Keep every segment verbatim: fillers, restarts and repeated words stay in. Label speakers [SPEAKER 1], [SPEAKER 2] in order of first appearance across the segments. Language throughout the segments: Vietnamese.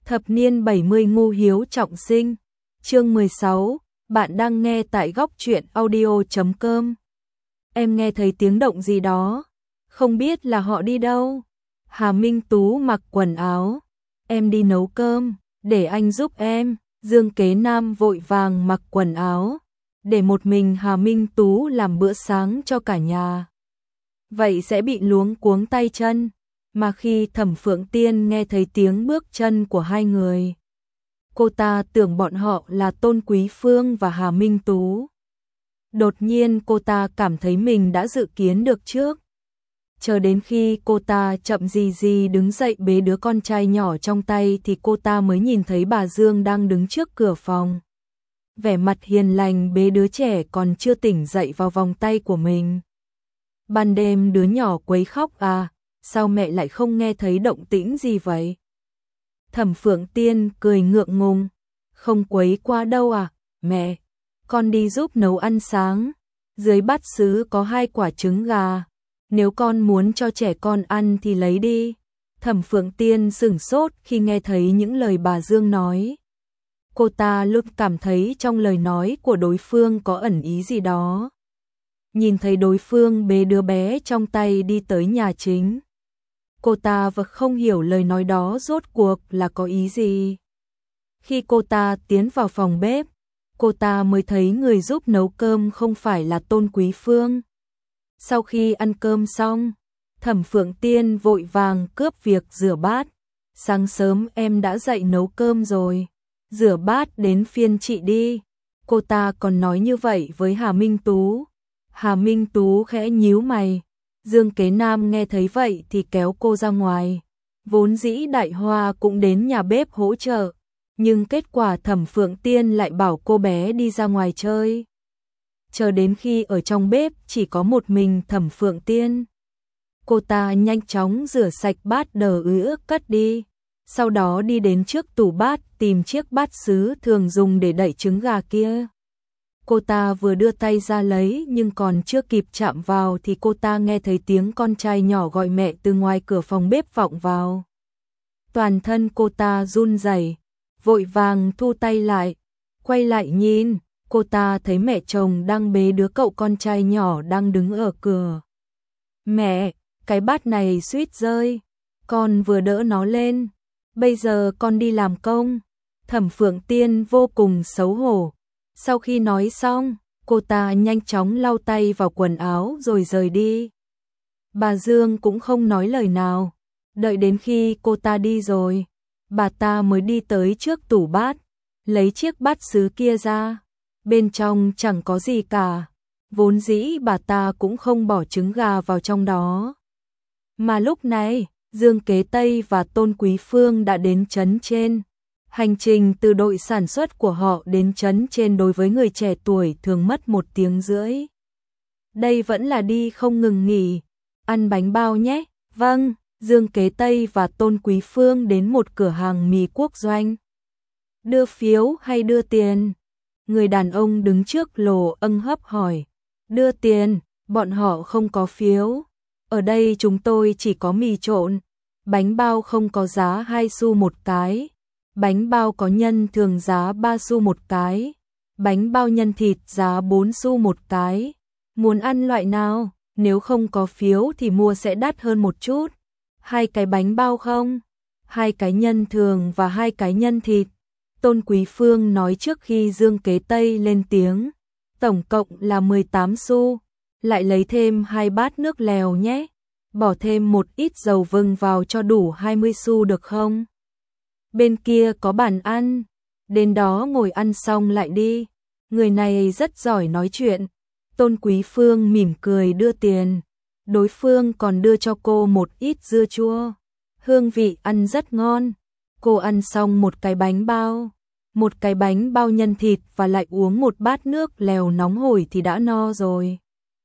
[SPEAKER 1] Thập niên bảy mươi ngu hiếu trọng sinh. Chương mười sáu, bạn đang nghe tại góc truyện audio chấm com. Em nghe thấy tiếng động gì đó, không biết là họ đi đâu. Hà Minh Tú mặc quần áo, em đi nấu cơm, để anh giúp em. Dương Kế Nam vội vàng mặc quần áo, để một mình Hà Minh Tú làm bữa sáng cho cả nhà. Vậy sẽ bị luống cuống tay chân, mà khi Thẩm Phượng Tiên nghe thấy tiếng bước chân của hai người, cô ta tưởng bọn họ là Tôn Quý Phương và Hà Minh Tú. Đột nhiên cô ta cảm thấy mình đã dự kiến được trước. Chờ đến khi cô ta chậm gì gì đứng dậy bế đứa con trai nhỏ trong tay thì cô ta mới nhìn thấy bà Dương đang đứng trước cửa phòng. Vẻ mặt hiền lành bế đứa trẻ còn chưa tỉnh dậy vào vòng tay của mình. Ban đêm đứa nhỏ quấy khóc à, sao mẹ lại không nghe thấy động tĩnh gì vậy? Thẩm Phượng Tiên cười ngượng ngùng, không quấy qua đâu à, mẹ, con đi giúp nấu ăn sáng, dưới bát sứ có hai quả trứng gà, nếu con muốn cho trẻ con ăn thì lấy đi. Thẩm Phượng Tiên sửng sốt khi nghe thấy những lời bà Dương nói. Cô ta luôn cảm thấy trong lời nói của đối phương có ẩn ý gì đó. Nhìn thấy đối phương bế đứa bé trong tay đi tới nhà chính, cô ta vẫn không hiểu lời nói đó rốt cuộc là có ý gì. Khi cô ta tiến vào phòng bếp, cô ta mới thấy người giúp nấu cơm không phải là Tôn Quý Phương. Sau khi ăn cơm xong, Thẩm Phượng Tiên vội vàng cướp việc rửa bát. Sáng sớm em đã dậy nấu cơm rồi, rửa bát đến phiên chị đi. Cô ta còn nói như vậy với Hà Minh Tú. Hà Minh Tú khẽ nhíu mày. Dương Kế Nam nghe thấy vậy thì kéo cô ra ngoài. Vốn dĩ Đại Hoa cũng đến nhà bếp hỗ trợ, nhưng kết quả Thẩm Phượng Tiên lại bảo cô bé đi ra ngoài chơi. Chờ đến khi ở trong bếp chỉ có một mình Thẩm Phượng Tiên, cô ta nhanh chóng rửa sạch bát đờ ứ cất đi, sau đó đi đến trước tủ bát tìm chiếc bát sứ thường dùng để đậy trứng gà kia. Cô ta vừa đưa tay ra lấy nhưng còn chưa kịp chạm vào thì cô ta nghe thấy tiếng con trai nhỏ gọi mẹ từ ngoài cửa phòng bếp vọng vào. Toàn thân cô ta run rẩy, vội vàng thu tay lại, quay lại nhìn, cô ta thấy mẹ chồng đang bế đứa cậu con trai nhỏ đang đứng ở cửa. Mẹ, cái bát này suýt rơi, con vừa đỡ nó lên, bây giờ con đi làm công. Thẩm Phượng Tiên vô cùng xấu hổ. Sau khi nói xong, cô ta nhanh chóng lau tay vào quần áo rồi rời đi. Bà Dương cũng không nói lời nào, đợi đến khi cô ta đi rồi, bà ta mới đi tới trước tủ bát, lấy chiếc bát sứ kia ra. Bên trong chẳng có gì cả, vốn dĩ bà ta cũng không bỏ trứng gà vào trong đó. Mà lúc này, Dương Kế Tây và Tôn Quý Phương đã đến trấn trên. Hành trình từ đội sản xuất của họ đến trấn trên đối với người trẻ tuổi thường mất một tiếng rưỡi. Đây vẫn là đi không ngừng nghỉ. Ăn bánh bao nhé. Vâng, Dương Kế Tây và Tôn Quý Phương đến một cửa hàng mì quốc doanh. Đưa phiếu hay đưa tiền? Người đàn ông đứng trước lồ âng hấp hỏi. Đưa tiền, bọn họ không có phiếu. Ở đây chúng tôi chỉ có mì trộn. Bánh bao không có giá hai xu một cái. Bánh bao có nhân thường giá ba xu một cái. Bánh bao nhân thịt giá bốn xu một cái. Muốn ăn loại nào? Nếu không có phiếu thì mua sẽ đắt hơn một chút. Hai cái bánh bao không? Hai cái nhân thường và hai cái nhân thịt. Tôn Quý Phương nói trước khi Dương Kế Tây lên tiếng. Tổng cộng là mười tám xu. Lại lấy thêm hai bát nước lèo nhé. Bỏ thêm một ít dầu vừng vào cho đủ hai mươi xu được không? Bên kia có bàn ăn, đến đó ngồi ăn xong lại đi. Người này rất giỏi nói chuyện. Tôn Quý Phương mỉm cười đưa tiền. Đối phương còn đưa cho cô một ít dưa chua. Hương vị ăn rất ngon. Cô ăn xong một cái bánh bao, một cái bánh bao nhân thịt và lại uống một bát nước lèo nóng hổi thì đã no rồi.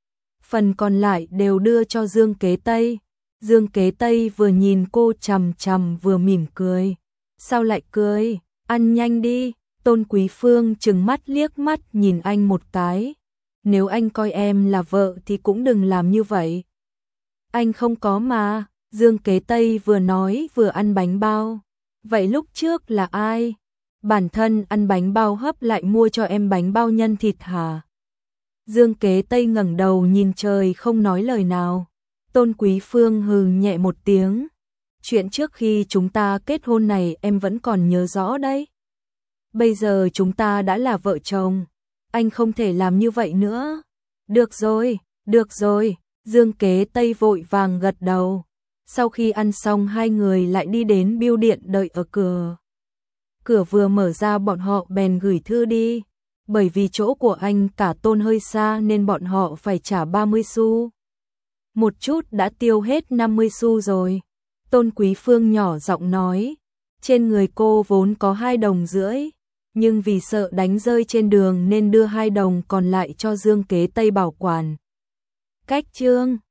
[SPEAKER 1] Phần còn lại đều đưa cho Dương Kế Tây. Dương Kế Tây vừa nhìn cô chằm chằm vừa mỉm cười. Sao lại cười? Ăn nhanh đi. Tôn Quý Phương trừng mắt liếc mắt nhìn anh một cái. Nếu anh coi em là vợ thì cũng đừng làm như vậy. Anh không có mà. Dương Kế Tây vừa nói vừa ăn bánh bao. Vậy lúc trước là ai? Bản thân ăn bánh bao hấp lại mua cho em bánh bao nhân thịt hả? Dương Kế Tây ngẩng đầu nhìn trời không nói lời nào. Tôn Quý Phương hừ nhẹ một tiếng. Chuyện trước khi chúng ta kết hôn này em vẫn còn nhớ rõ đấy. Bây giờ chúng ta đã là vợ chồng. Anh không thể làm như vậy nữa. Được rồi, được rồi. Dương Kế Tây vội vàng gật đầu. Sau khi ăn xong hai người lại đi đến bưu điện đợi ở cửa. Cửa vừa mở ra bọn họ bèn gửi thư đi. Bởi vì chỗ của anh cả Tôn hơi xa nên bọn họ phải trả ba mươi xu. Một chút đã tiêu hết năm mươi xu rồi. Tôn Quý Phương nhỏ giọng nói. Trên người cô vốn có hai đồng rưỡi. Nhưng vì sợ đánh rơi trên đường nên đưa hai đồng còn lại cho Dương Kế Tây bảo quản. Cách chương